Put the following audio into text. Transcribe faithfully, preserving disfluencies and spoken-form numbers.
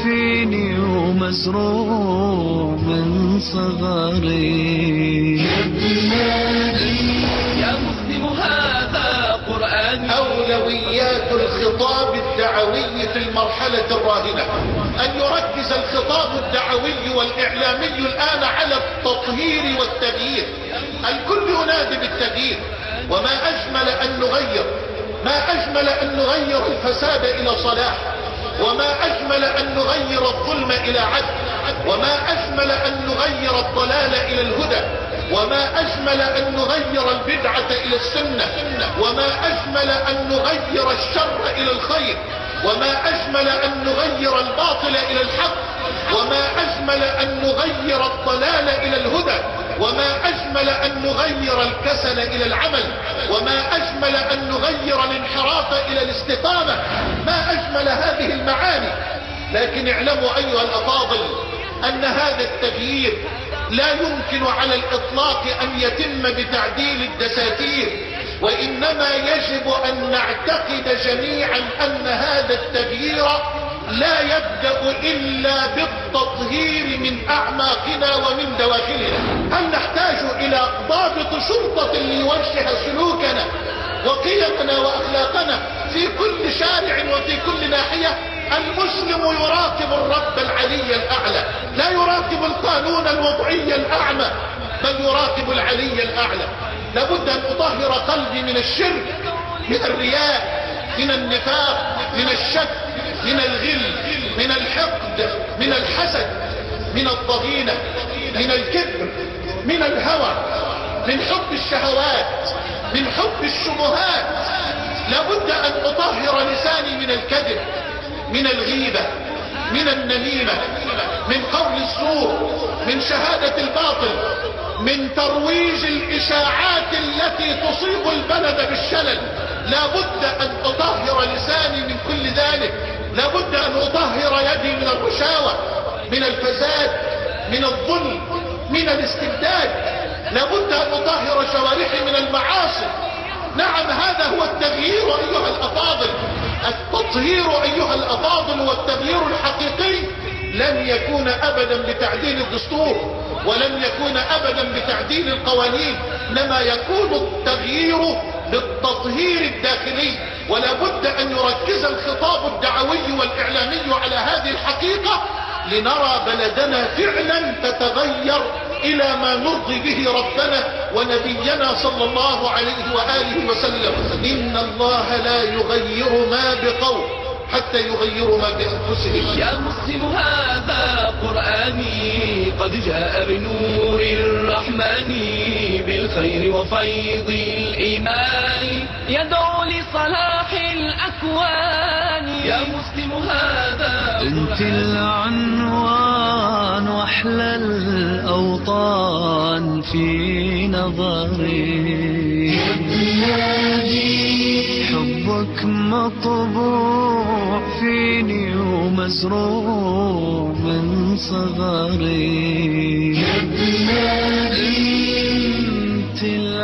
فيني ومزروع من صغري. يا مسلم هذا قرآن. أولويات الخطاب الدعوي في المرحلة الراهنة أن يركز الخطاب الدعوي والإعلامي الآن على التطهير والتغيير. الكل ينادي بالتغيير، وما أجمل أن نغير، ما أجمل أن نغير الفساد إلى صلاح، وما أجمل أن نغير الظلم إلى عدل، وما أجمل أن نغير الضلال إلى الهدى، وما أجمل أن نغير البدعة إلى السنة، وما أجمل أن نغير الشر إلى الخير، وما أجمل أن نغير الباطل إلى الحق، وما أجمل أن نغير الضلال إلى الهدى، وما أجمل أن نغير الكسل إلى العمل، وما أجمل أن نغير الانحراف إلى الاستقامة. ما أجمل هذه المعاني. لكن اعلموا أيها الأفاضل أن هذا التغيير لا يمكن على الإطلاق أن يتم بتعديل الدساتير، وإنما يجب أن نعتقد جميعا أن هذا التغيير لا يبدأ إلا بالتطهير من أعماقنا ومن دواخلنا. هل نحتاج إلى ضابط شرطة ليوجه سلوكنا وقيمنا وأخلاقنا في كل شارع وفي كل ناحية؟ المسلم يراقب الرب العلي الأعلى، لا يراقب القانون الوضعي الأعمى، بل يراقب العلي الأعلى. لابد أن أطهر قلبي من الشرك، من الرياء، من النفاق، من الشك، من الغل، من الحقد، من الحسد، من الضغينة، من الكبر، من الهوى، من حب الشهوات، من حب الشبهات. لابد أن أطهر لساني من الكذب، من الغيبة، من النميمة، من قول الزور، من شهادة الباطل، من ترويج الإشاعات التي تصيب البلد بالشلل. لابد أن أطهر لساني من كل ذلك. لابد أن أطهر يدي من الرشاوى، من الفساد، من الظلم، من الاستبداد. لابد أن أطهر جوارحي من المعاصي. نعم، هذا هو التغيير أيها الأفاضل. التطهير أيها الأفاضل والتغيير الحقيقي لن يكون أبدا بتعديل الدستور، ولن يكون أبدا بتعديل القوانين، إنما يكون التغيير بالتطهير الداخلي. ولا بد أن يركز الخطاب الدعوي والإعلامي على هذه الحقيقة لنرى بلدنا فعلا تتغير إلى ما نرضي به ربنا ونبينا صلى الله عليه وآله وسلم. إن الله لا يغير ما بقوم حتى يغيروا ما بأنفسهم. يا مسلم هذا قرآني قد جاء بنور الرحمن بالخير وفيض الإيمان يدعو لصلاح الأكوان. يا مسلم هذا انت العنوان واحلى الأوطان في نظري. حبك مطبوع فيني ومزروع من صغري.